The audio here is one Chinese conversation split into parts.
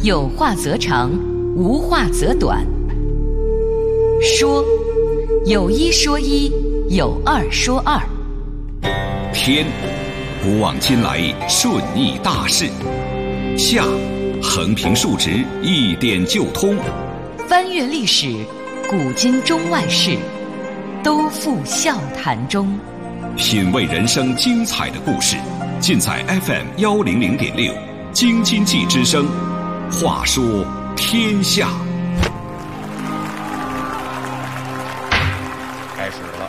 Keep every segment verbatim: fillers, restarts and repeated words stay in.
有话则长，无话则短。说，有一说一，有二说二。 天，古往今来顺逆大势。下，横平竖直，一点就通。 翻阅历史，古今中外事，都付笑谈中。 品味人生精彩的故事，尽在 F M 幺零零点六京津冀之声。话说天下， 开始了。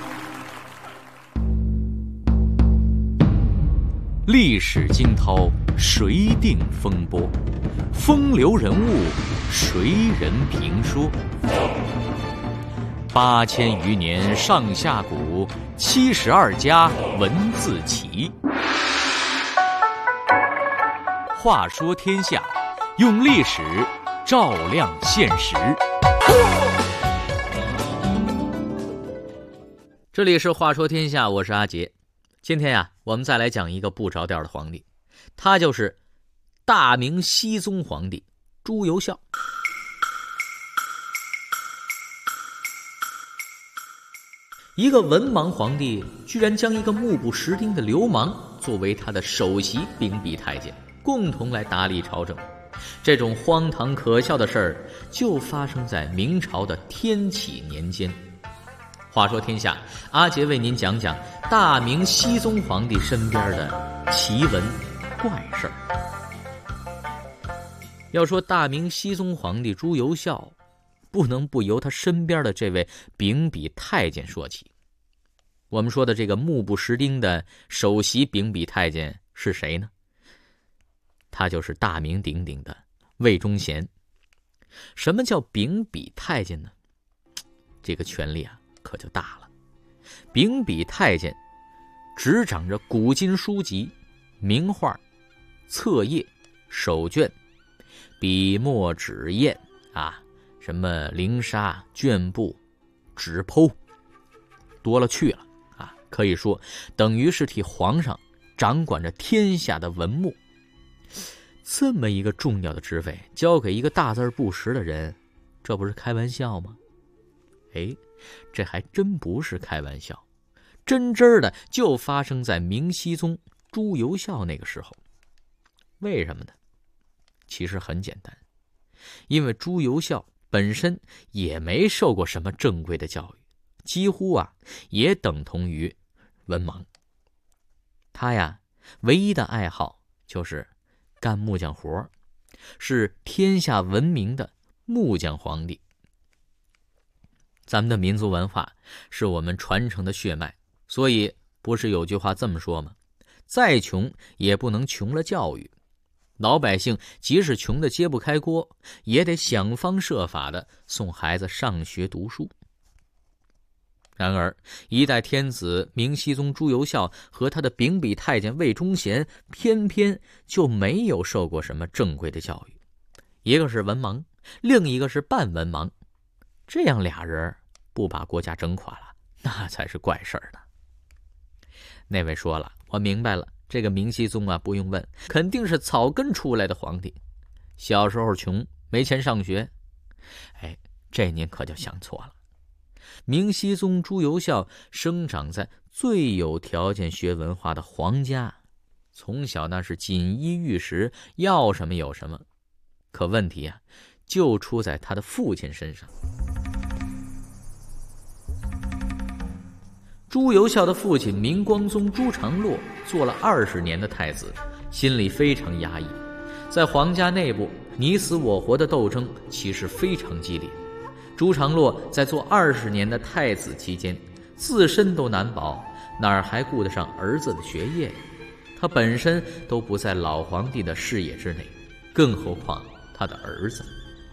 历史惊涛，谁定风波？风流人物，谁人评说？八千余年上下古，七十二家文字起。话说天下，用历史照亮现实。这里是话说天下，我是阿杰。今天呀，我们再来讲一个不着调的皇帝，他就是大明熹宗皇帝朱由校。一个文盲皇帝居然将一个目不识丁的流氓作为他的首席秉笔太监，共同来打理朝政。这种荒唐可笑的事儿就发生在明朝的天启年间。话说天下，阿杰为您讲讲大明熹宗皇帝身边的奇闻怪事儿。要说大明熹宗皇帝朱由校，不能不由他身边的这位秉笔太监说起。我们说的这个目不识丁的首席秉笔太监是谁呢？他就是大名鼎鼎的魏忠贤。什么叫秉笔太监呢？这个权力啊可就大了。秉笔太监执掌着古今书籍、名画、册页、手卷、笔墨纸砚啊，什么绫纱、绢布、纸剖，多了去了啊！可以说，等于是替皇上掌管着天下的文物。这么一个重要的职位交给一个大字不识的人，这不是开玩笑吗？哎，这还真不是开玩笑，真真的就发生在明熹宗朱由校那个时候。为什么呢？其实很简单，因为朱由校本身也没受过什么正规的教育，几乎啊也等同于文盲。他呀唯一的爱好就是干木匠活，是天下闻名的木匠皇帝。咱们的民族文化是我们传承的血脉，所以不是有句话这么说吗？再穷也不能穷了教育。老百姓即使穷得揭不开锅，也得想方设法的送孩子上学读书。然而一代天子明熹宗朱由校和他的秉笔太监魏忠贤偏偏就没有受过什么正规的教育，一个是文盲，另一个是半文盲，这样俩人不把国家整垮了，那才是怪事儿呢。那位说了，我明白了，这个明熹宗啊，不用问，肯定是草根出来的皇帝，小时候穷，没钱上学。哎，这您可就想错了。明熹宗朱由校生长在最有条件学文化的皇家，从小那是锦衣玉食，要什么有什么。可问题啊，就出在他的父亲身上。朱由校的父亲明光宗朱常洛做了二十年的太子，心里非常压抑，在皇家内部你死我活的斗争其实非常激烈。朱常洛在做二十年的太子期间，自身都难保，哪儿还顾得上儿子的学业？他本身都不在老皇帝的视野之内，更何况他的儿子。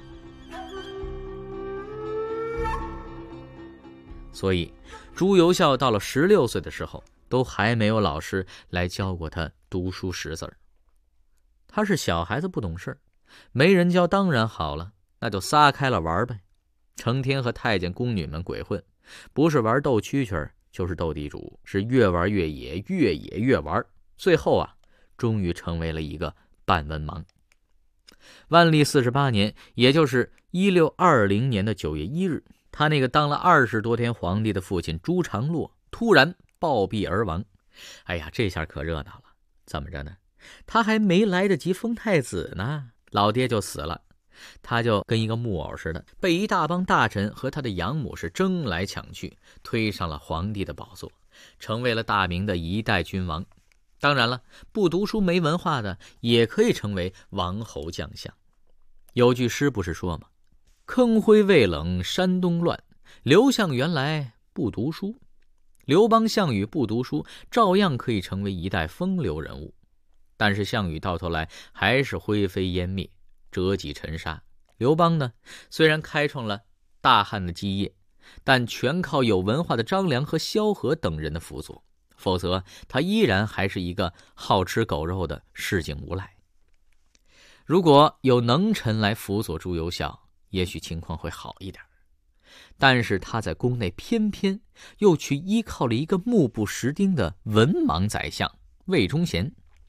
所以朱由校到了十六岁的时候，都还没有老师来教过他读书识字儿。他是小孩子不懂事儿，没人教当然好了，那就撒开了玩呗，成天和太监宫女们鬼混，不是玩斗蛐蛐就是斗地主，是越玩越野，越野越玩，最后啊终于成为了一个半文盲。 万历四十八年，也就是一六二零年的九月一日，他那个当了二十多天皇帝的父亲朱常洛突然暴毙而亡。哎呀，这下可热闹了。怎么着呢？他还没来得及封太子呢，老爹就死了。他就跟一个木偶似的，被一大帮大臣和他的养母是争来抢去，推上了皇帝的宝座，成为了大明的一代君王。当然了，不读书没文化的也可以成为王侯将相。有句诗不是说吗？坑灰未冷山东乱，刘项原来不读书。刘邦、项羽不读书，照样可以成为一代风流人物。但是项羽到头来还是灰飞烟灭，折戟沉沙。刘邦呢，虽然开创了大汉的基业，但全靠有文化的张良和萧何等人的辅佐，否则他依然还是一个好吃狗肉的市井无赖。如果有能臣来辅佐朱由校，也许情况会好一点。但是他在宫内偏偏又去依靠了一个目不识丁的文盲宰相魏忠贤。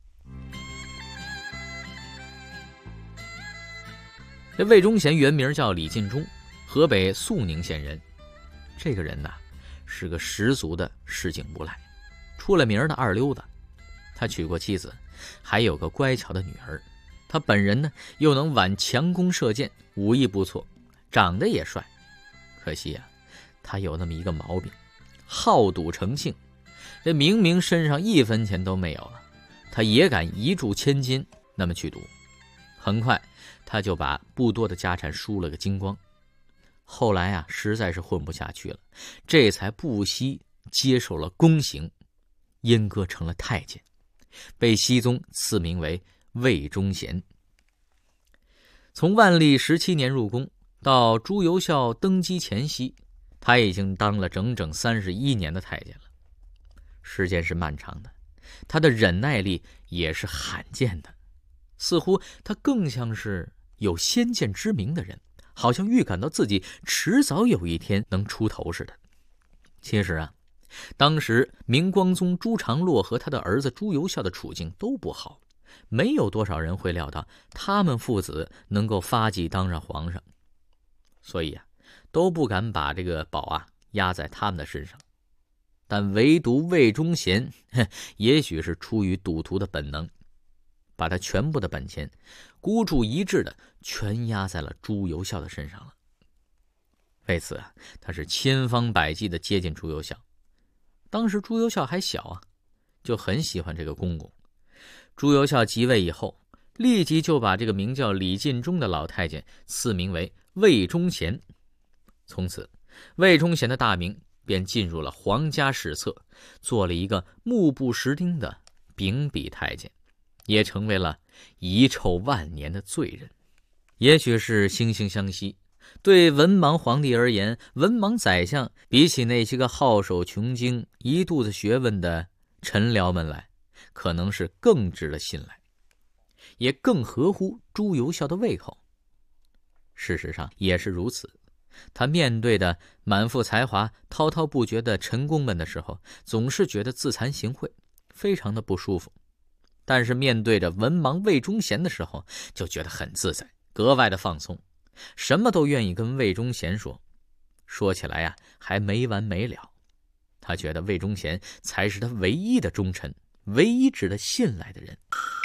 这魏忠贤原名叫李进忠，河北肃宁县人。这个人呢，是个十足的市井无赖，出了名的二溜子。他娶过妻子，还有个乖巧的女儿。他本人呢，又能挽强弓射箭，武艺不错，长得也帅。可惜啊，他有那么一个毛病，好赌成性。这明明身上一分钱都没有了，他也敢一注千金那么去赌。很快他就把不多的家产输了个精光。后来啊，实在是混不下去了，这才不惜接受了宫刑，阉割成了太监，被熹宗赐名为魏忠贤。从万历十七年入宫到朱由校登基前夕，他已经当了整整三十一年的太监了。时间是漫长的，他的忍耐力也是罕见的。似乎他更像是有先见之明的人，好像预感到自己迟早有一天能出头似的。其实啊，当时明光宗朱常洛和他的儿子朱由校的处境都不好，没有多少人会料到他们父子能够发迹当上皇上，所以啊，都不敢把这个宝啊压在他们的身上。但唯独魏忠贤，也许是出于赌徒的本能，把他全部的本钱孤注一掷的全压在了朱由校的身上了。为此啊，他是千方百计的接近朱由校。当时朱由校还小啊，就很喜欢这个公公。朱由校即位以后，立即就把这个名叫李进忠的老太监赐名为魏忠贤。从此魏忠贤的大名便进入了皇家史册，做了一个目不识丁的秉笔太监，也成为了遗臭万年的罪人。也许是惺惺相惜，对文盲皇帝而言，文盲宰相比起那些个好手穷经一肚子学问的臣僚们来，可能是更值得信赖，也更合乎朱由校的胃口。事实上也是如此，他面对的满腹才华滔滔不绝的臣工们的时候，总是觉得自惭形秽，非常的不舒服。但是面对着文盲魏忠贤的时候，就觉得很自在，格外的放松，什么都愿意跟魏忠贤说。说起来呀、啊，还没完没了。他觉得魏忠贤才是他唯一的忠臣，唯一值得信赖的人。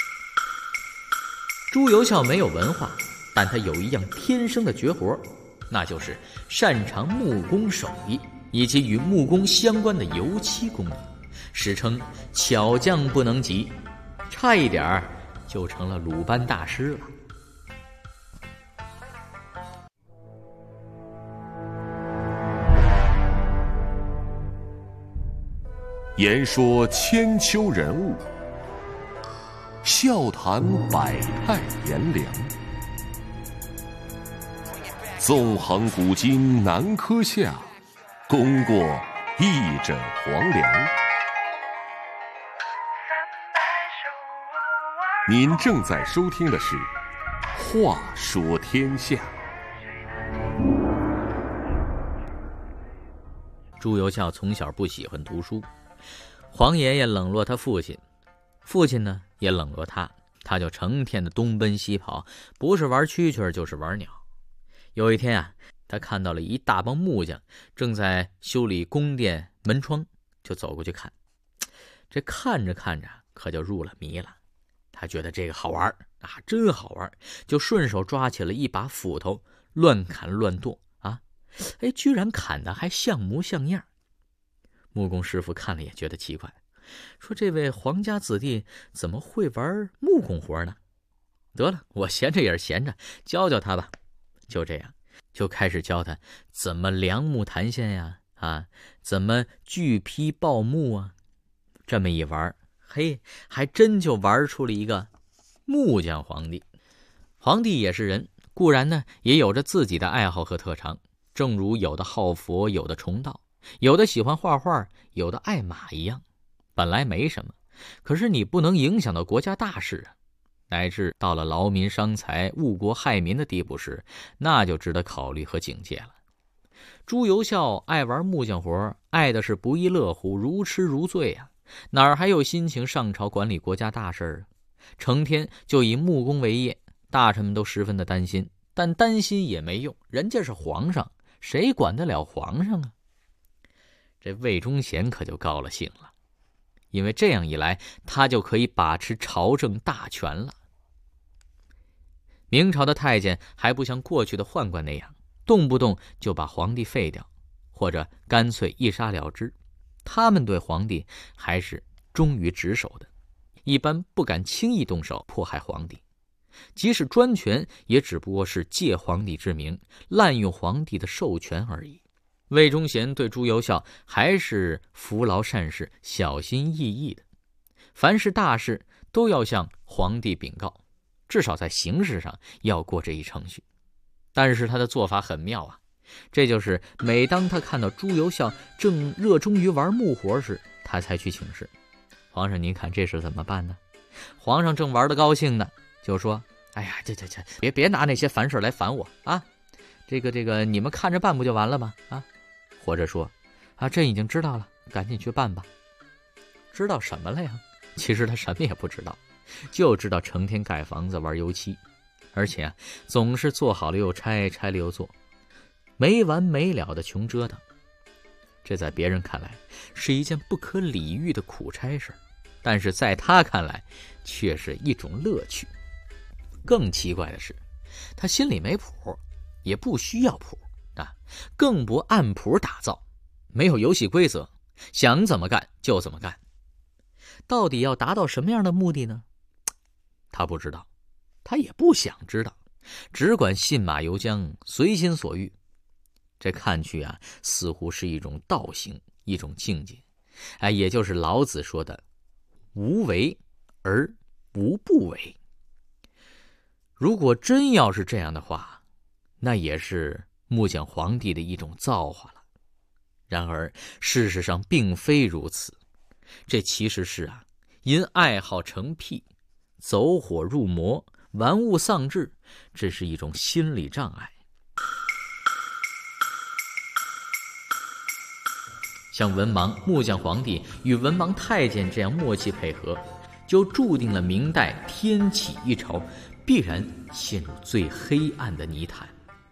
朱由校没有文化，但他有一样天生的绝活，那就是擅长木工手艺以及与木工相关的油漆工艺，史称巧匠不能及，差一点就成了鲁班大师了。 言说千秋人物，笑谈百态炎凉，纵横古今难科下，功过一枕黄粱。您正在收听的是《话说天下》。 朱由校从小不喜欢读书，黄爷爷冷落他父亲，父亲呢也冷落他， 他就成天的东奔西跑，不是玩蛐蛐就是玩鸟。有一天啊，他看到了一大帮木匠正在修理宫殿门窗，就走过去看。这看着看着可就入了迷了，他觉得这个好玩啊，真好玩，就顺手抓起了一把斧头，乱砍乱剁啊，哎，居然砍得还像模像样。木工师傅看了也觉得奇怪，说这位皇家子弟怎么会玩木工活呢？得了，我闲着也是闲着，教教他吧。就这样，就开始教他怎么量木弹线呀，啊，怎么锯劈刨木啊。这么一玩，嘿，还真就玩出了一个木匠皇帝。皇帝也是人，固然呢也有着自己的爱好和特长，正如有的好佛，有的崇道，有的喜欢画画，有的爱马一样。本来没什么，可是你不能影响到国家大事啊，乃至到了劳民伤财、误国害民的地步时，那就值得考虑和警戒了。朱由校爱玩木匠活，爱的是不亦乐乎，如痴如醉啊，哪儿还有心情上朝管理国家大事啊？成天就以木工为业，大臣们都十分的担心，但担心也没用，人家是皇上，谁管得了皇上啊？这魏忠贤可就高了兴了，因为这样一来，他就可以把持朝政大权了。明朝的太监还不像过去的宦官那样，动不动就把皇帝废掉，或者干脆一杀了之。他们对皇帝还是忠于职守的，一般不敢轻易动手迫害皇帝。即使专权，也只不过是借皇帝之名，滥用皇帝的授权而已。魏忠贤对朱由校还是扶劳善事，小心翼翼的，凡是大事都要向皇帝禀告，至少在形式上要过这一程序。但是他的做法很妙啊，这就是每当他看到朱由校正热衷于玩木活时，他才去请示皇上，您看这事怎么办呢？皇上正玩得高兴呢，就说：哎呀，这这这，别别拿那些烦事来烦我啊！这个这个，你们看着办不就完了吗？啊，或者说，啊，朕已经知道了，赶紧去办吧。知道什么了呀？其实他什么也不知道，就知道成天盖房子玩油漆，而且啊，总是做好了又拆，拆了又做，没完没了的穷折腾。这在别人看来是一件不可理喻的苦差事，但是在他看来却是一种乐趣。更奇怪的是，他心里没谱，也不需要谱啊，更不按谱打造，没有游戏规则，想怎么干就怎么干。到底要达到什么样的目的呢？他不知道，他也不想知道，只管信马由缰，随心所欲。这看去啊，似乎是一种道行，一种境界，哎，也就是老子说的无为而无不为。如果真要是这样的话，那也是木匠皇帝的一种造化了。然而事实上并非如此，这其实是啊，因爱好成癖，走火入魔，玩物丧志，这是一种心理障碍。像文盲木匠皇帝与文盲太监这样默契配合，就注定了明代天启一朝必然陷入最黑暗的泥潭。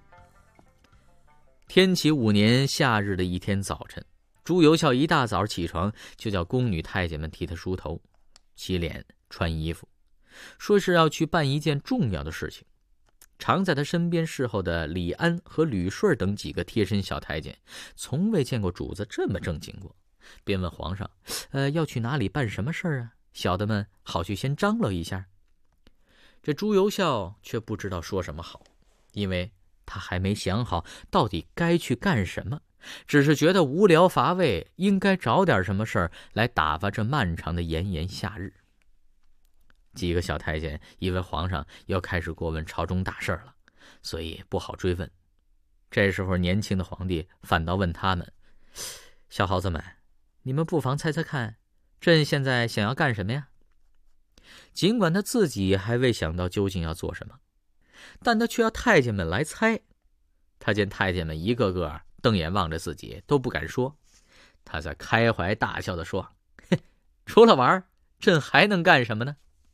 天启五年夏日的一天早晨，朱由校一大早起床，就叫宫女太监们替他梳头、洗脸、穿衣服，说是要去办一件重要的事情。常在他身边侍候的李安和吕顺等几个贴身小太监，从未见过主子这么正经过，便问皇上：呃，要去哪里办什么事儿啊？小的们好去先张罗一下。这朱由校却不知道说什么好，因为他还没想好到底该去干什么，只是觉得无聊乏味，应该找点什么事儿来打发这漫长的炎炎夏日。几个小太监以为皇上要开始过问朝中大事了，所以不好追问。这时候年轻的皇帝反倒问他们：小猴子们，你们不妨猜猜看，朕现在想要干什么呀？尽管他自己还未想到究竟要做什么，但他却要太监们来猜。他见太监们一个个瞪眼望着自己，都不敢说，他在开怀大笑地说：除了玩，朕还能干什么呢？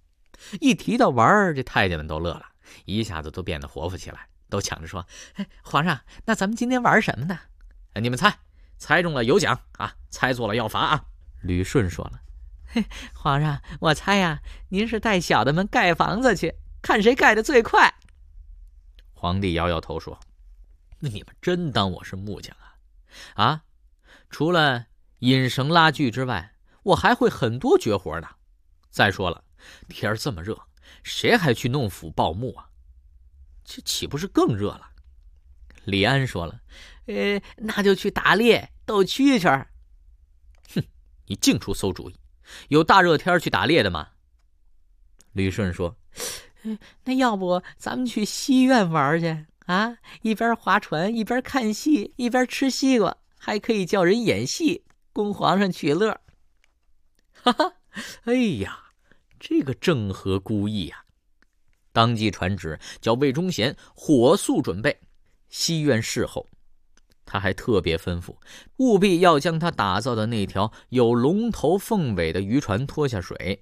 一提到玩儿，这太监们都乐了，一下子都变得活泼起来，都抢着说：“哎，皇上，那咱们今天玩什么呢？你们猜，猜中了有奖啊，猜错了要罚啊。”吕顺说了：“嘿，皇上，我猜呀、啊，您是带小的们盖房子去，看谁盖得最快。”皇帝摇摇头说：“那你们真当我是木匠啊？啊，除了引绳拉锯之外，我还会很多绝活呢。再说了，天这么热，谁还去弄斧刨木啊？这岂不是更热了？”李安说了：“呃，那就去打猎斗蛐蛐儿。”哼，你净出馊主意，有大热天去打猎的吗？吕顺说：“呃、那要不咱们去西苑玩去啊？一边划船，一边看戏，一边吃西瓜，还可以叫人演戏，供皇上取乐。”哈哈，哎呀，这个正合孤意呀、啊！当即传旨，叫魏忠贤火速准备西苑侍候。他还特别吩咐，务必要将他打造的那条有龙头凤尾的渔船拖下水。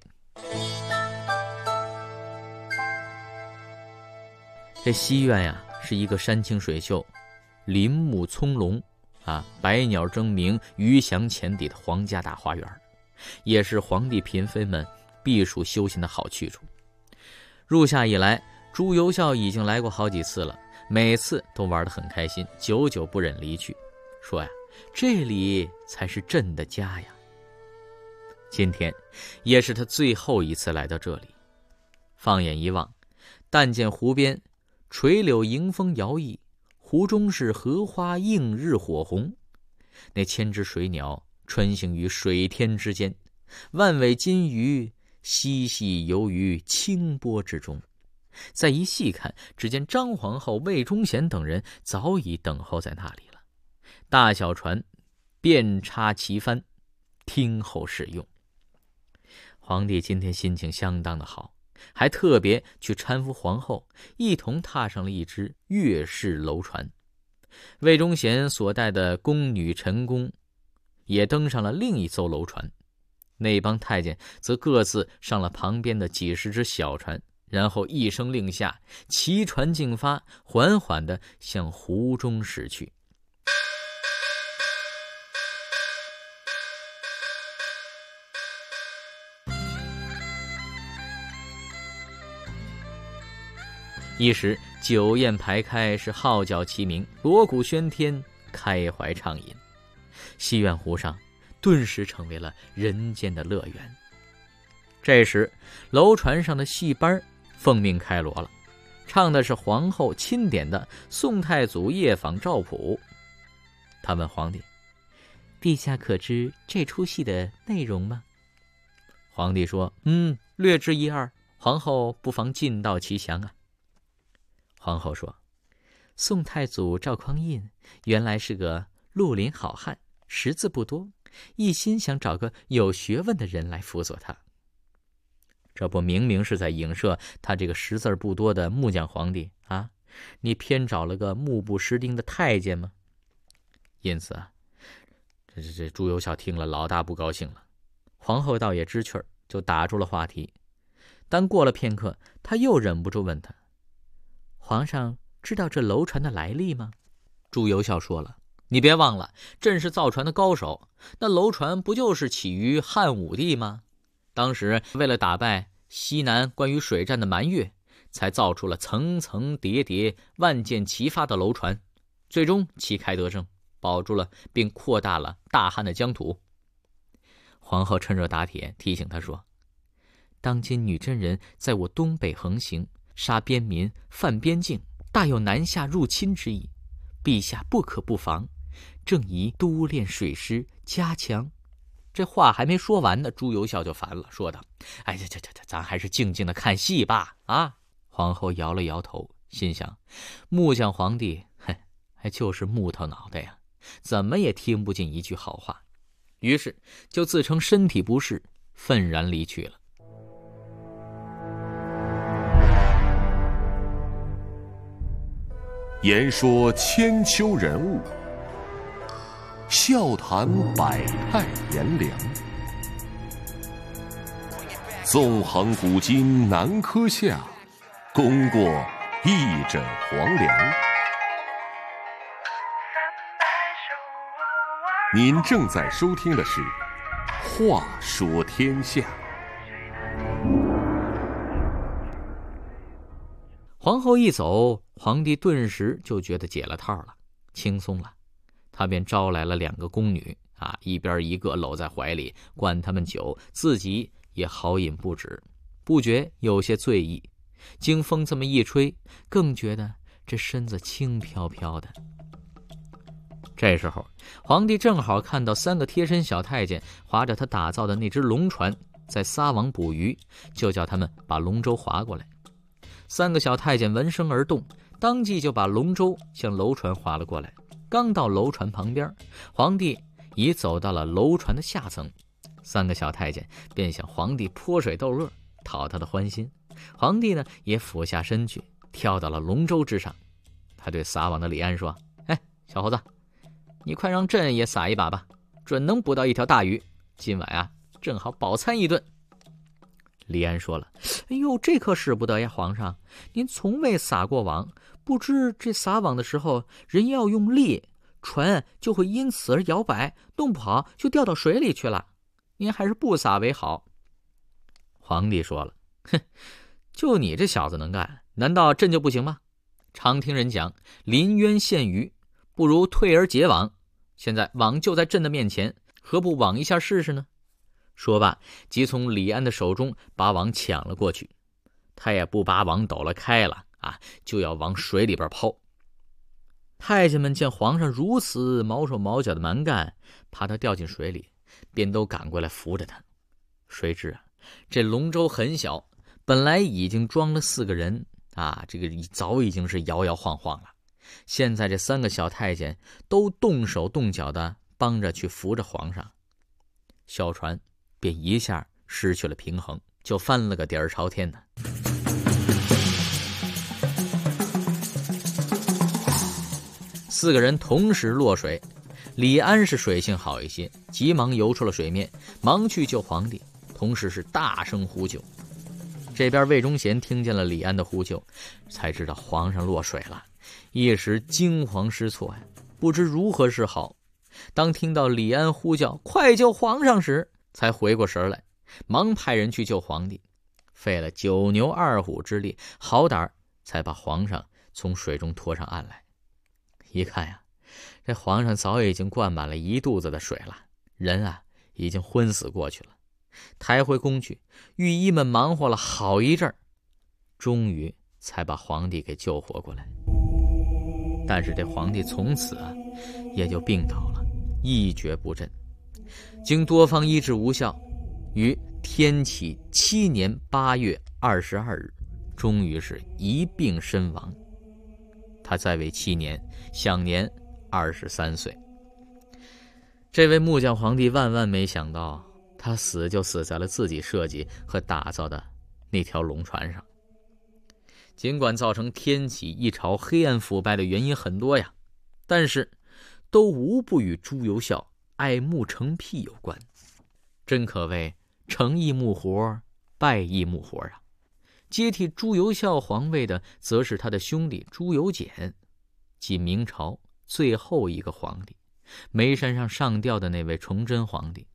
这西苑呀，是一个山清水秀、林木葱茏啊，百鸟争鸣、鱼翔浅底的皇家大花园，也是皇帝嫔妃们避暑休闲的好去处。入夏以来，朱由校已经来过好几次了，每次都玩得很开心，久久不忍离去，说呀，这里才是朕的家呀。今天也是他最后一次来到这里。放眼一望，但见湖边垂柳迎风摇曳，湖中是荷花映日火红，那千只水鸟穿行于水天之间，万尾金鱼嬉戏游于清波之中。再一细看，只见张皇后、魏忠贤等人早已等候在那里了，大小船遍插齐帆，听候使用。皇帝今天心情相当的好，还特别去搀扶皇后，一同踏上了一只月式楼船。魏忠贤所带的宫女陈宫也登上了另一艘楼船，那帮太监则各自上了旁边的几十只小船，然后一声令下，齐船竞发，缓缓地向湖中驶去。一时酒宴排开，是号角齐鸣，锣鼓喧天，开怀畅饮。西苑湖上顿时成为了人间的乐园。这时楼船上的戏班奉命开锣了，唱的是皇后钦点的宋太祖夜访赵普。他问皇帝：“陛下可知这出戏的内容吗？”皇帝说：“嗯，略知一二，皇后不妨尽道其详啊。”皇后说：“宋太祖赵匡胤原来是个绿林好汉，识字不多，一心想找个有学问的人来辅佐他。”这不明明是在影射他这个识字不多的木匠皇帝啊？你偏找了个目不识丁的太监吗？因此啊，这这这朱由校听了老大不高兴了。皇后倒也知趣儿，就打住了话题。但过了片刻，他又忍不住问他：“皇上知道这楼船的来历吗？”朱由校说了：“你别忘了，朕是造船的高手，那楼船不就是起于汉武帝吗？当时为了打败西南关于水战的蛮越，才造出了层层叠叠、万箭齐发的楼船，最终旗开得胜，保住了并扩大了大汉的疆土。”皇后趁热打铁，提醒他说：“当今女真人在我东北横行，杀边民，犯边境，大有南下入侵之意，陛下不可不防，正宜督练水师，加强。”这话还没说完呢，朱由校就烦了，说道：“哎，这这这这，咱还是静静的看戏吧。”啊！皇后摇了摇头，心想：木匠皇帝，嘿，还就是木头脑袋呀，怎么也听不进一句好话。于是就自称身体不适，愤然离去了。 言说千秋人物，笑谈百态炎凉。 纵横古今难科下，功过一枕黄粱。您正在收听的是《话说天下》。 皇后一走，皇帝顿时就觉得解了套了，轻松了。他便招来了两个宫女啊，一边一个搂在怀里，灌他们酒，自己也豪饮不止，不觉有些醉意。经风这么一吹，更觉得这身子轻飘飘的。这时候，皇帝正好看到三个贴身小太监划着他打造的那只龙船在撒网捕鱼，就叫他们把龙舟划过来。三个小太监闻声而动，当即就把龙舟向楼船划了过来。刚到楼船旁边，皇帝已走到了楼船的下层，三个小太监便向皇帝泼水斗恶，讨他的欢心。皇帝呢，也俯下身去，跳到了龙舟之上。他对撒网的李安说：“哎，小猴子，你快让朕也撒一把吧，准能捕到一条大鱼。今晚啊，正好饱餐一顿。”李安说了：“哎呦，这可使不得呀，皇上，您从未撒过网，不知这撒网的时候人要用力，船就会因此而摇摆，弄不好就掉到水里去了。您还是不撒为好。”皇帝说了：“哼，就你这小子能干，难道朕就不行吗？常听人讲，临渊羡鱼，不如退而结网。现在网就在朕的面前，何不网一下试试呢？”说罢，即从李安的手中把网抢了过去。他也不把网抖了开了啊，就要往水里边抛。太监们见皇上如此毛手毛脚的蛮干，怕他掉进水里，便都赶过来扶着他。谁知啊，这龙舟很小，本来已经装了四个人啊，这个早已经是摇摇晃晃了。现在这三个小太监都动手动脚的帮着去扶着皇上，小船便一下失去了平衡，就翻了个底儿朝天的。四个人同时落水，李安是水性好一些，急忙游出了水面，忙去救皇帝，同时是大声呼救。这边魏忠贤听见了李安的呼救，才知道皇上落水了，一时惊慌失措呀，不知如何是好。当听到李安呼叫快救皇上时，才回过神来，忙派人去救皇帝，费了九牛二虎之力，好歹才把皇上从水中拖上岸来。一看呀，这皇上早已经灌满了一肚子的水了，人啊已经昏死过去了。抬回宫去，御医们忙活了好一阵儿，终于才把皇帝给救活过来。但是这皇帝从此啊也就病倒了，一蹶不振。经多方医治无效，于天启七年八月二十二日，终于是一病身亡。他在位七年，享年二十三岁。这位木匠皇帝万万没想到，他死就死在了自己设计和打造的那条龙船上。尽管造成天启一朝黑暗腐败的原因很多呀，但是都无不与朱由校爱慕成癖有关，真可谓成亦木活，败亦木活啊！接替朱由校皇位的，则是他的兄弟朱由检，即明朝最后一个皇帝，煤山上上吊的那位崇祯皇帝。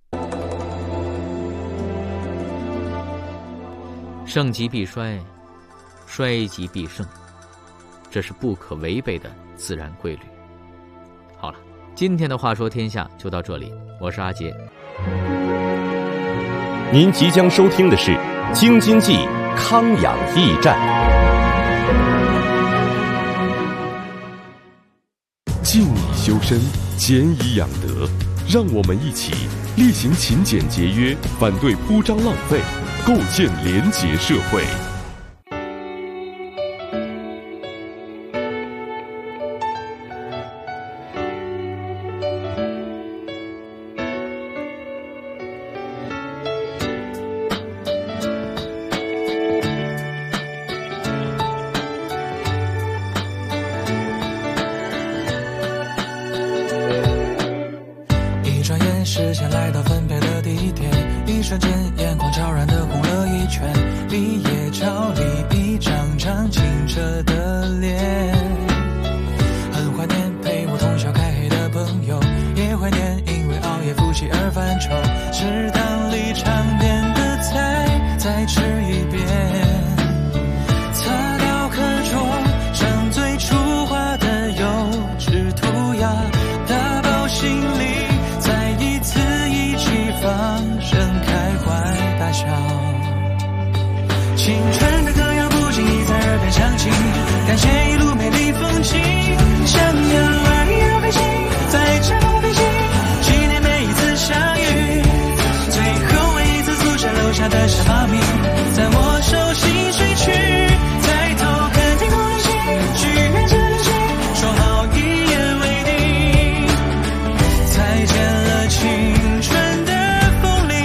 盛极必衰，衰极必盛，这是不可违背的自然规律。好了，今天的话说天下就到这里，我是阿杰。 您即将收听的是《京津冀康养驿站》。静以修身，俭以养德，让我们一起力行勤俭节约，反对铺张浪费，构建廉洁社会。 视线来到分配的地点，一瞬间眼眶悄然的红了毕业照里一张张清澈的脸，很怀念陪我通宵开黑的朋友，也怀念因为熬夜复习而犯愁，食堂里常点的菜再吃一遍，擦掉课桌上最初画的幼稚涂鸦，打包行李再一次一起放声开怀大笑，青春的歌谣不经意在耳边响起，感谢一路美丽风景，想要爱要飞行，在这飞行，纪念每一次相遇，最后唯一次宿舍楼下的小猫咪，在我手心睡去，抬头看天空的星，许愿这流星，说好一言为定，再见了青春的风铃。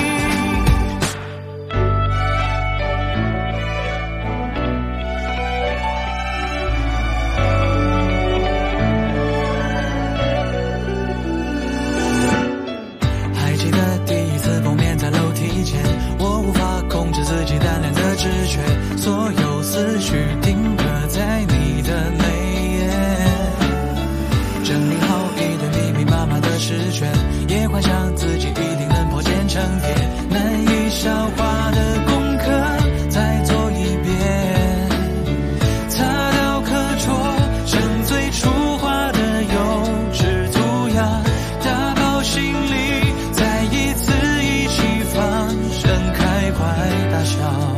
还记得第一次碰面在楼梯间，我无法控制自己单恋的直觉，所有思绪定格在你的眉眼，整理好一堆密密麻麻的试卷，也幻想自己一定能破茧成蝶，难以消化的功课再做一遍，擦掉课桌上最初画的幼稚涂鸦，打包行李再一次一起放声开怀大笑，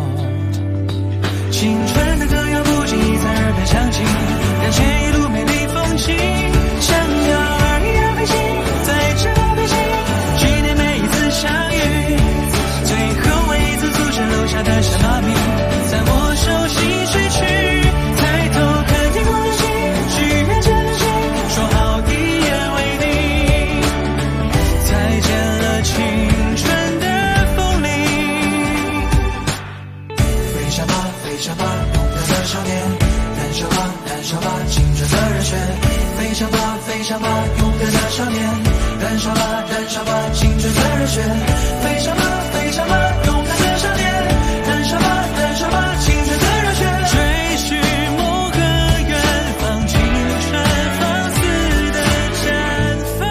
青春的歌谣不经意在耳边响起，感谢一路美丽风景，想要爱要飞行，在这飞行，纪念每一次相遇，最后唯一次宿舍楼下的小猫咪，在我手心睡去，抬头看天空的星，许愿这流星，说好一言为定，再见了青春的风铃。飞翔吧飞翔吧勇敢的少年，燃烧吧燃烧吧青春的热血，飞翔吧飞翔吧勇敢的少年，燃烧吧燃烧吧青春的热血，飞翔吧飞翔吧勇敢的少年，燃烧吧燃烧吧青春的热血，追寻某个远方，青春放肆的绽放，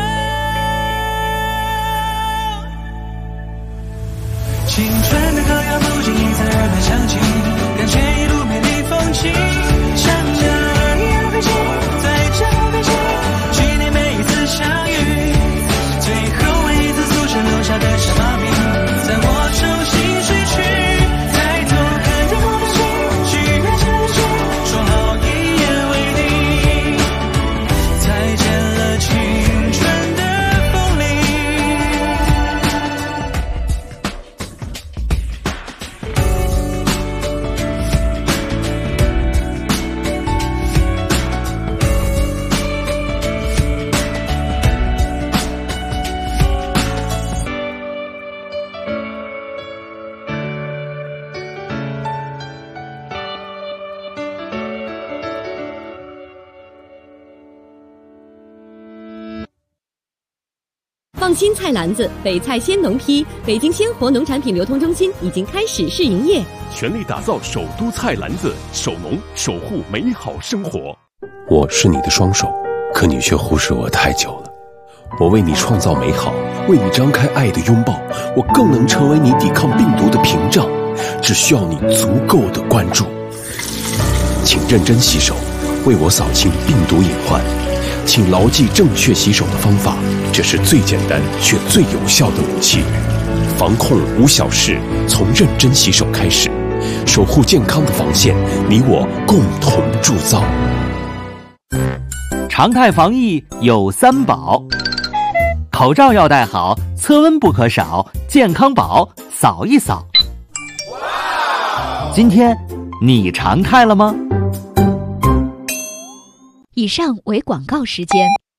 青春的歌谣不经意在耳边响起，感谢一路美丽风景，想要爱要飞行，在这飞行，纪念每一次相遇，最后唯一次宿舍楼下的小猫咪，在我手心睡去，抬头看天空的星，许愿这流星，说好一言为定，再见了青春的风铃。 放心菜篮子，北菜鲜农批，北京鲜活农产品流通中心已经开始试营业， 全力打造首都菜篮子，守农守护美好生活。 我是你的双手，可你却忽视我太久了。我为你创造美好，为你张开爱的拥抱，我更能成为你抵抗病毒的屏障，只需要你足够的关注。请认真洗手，为我扫清病毒隐患。请牢记正确洗手的方法，这是最简单却最有效的武器。防控无小事，从认真洗手开始，守护健康的防线，你我共同铸造。 常态防疫有三宝：口罩要戴好，测温不可少，健康宝扫一扫。今天你常态了吗？ 以上为广告时间。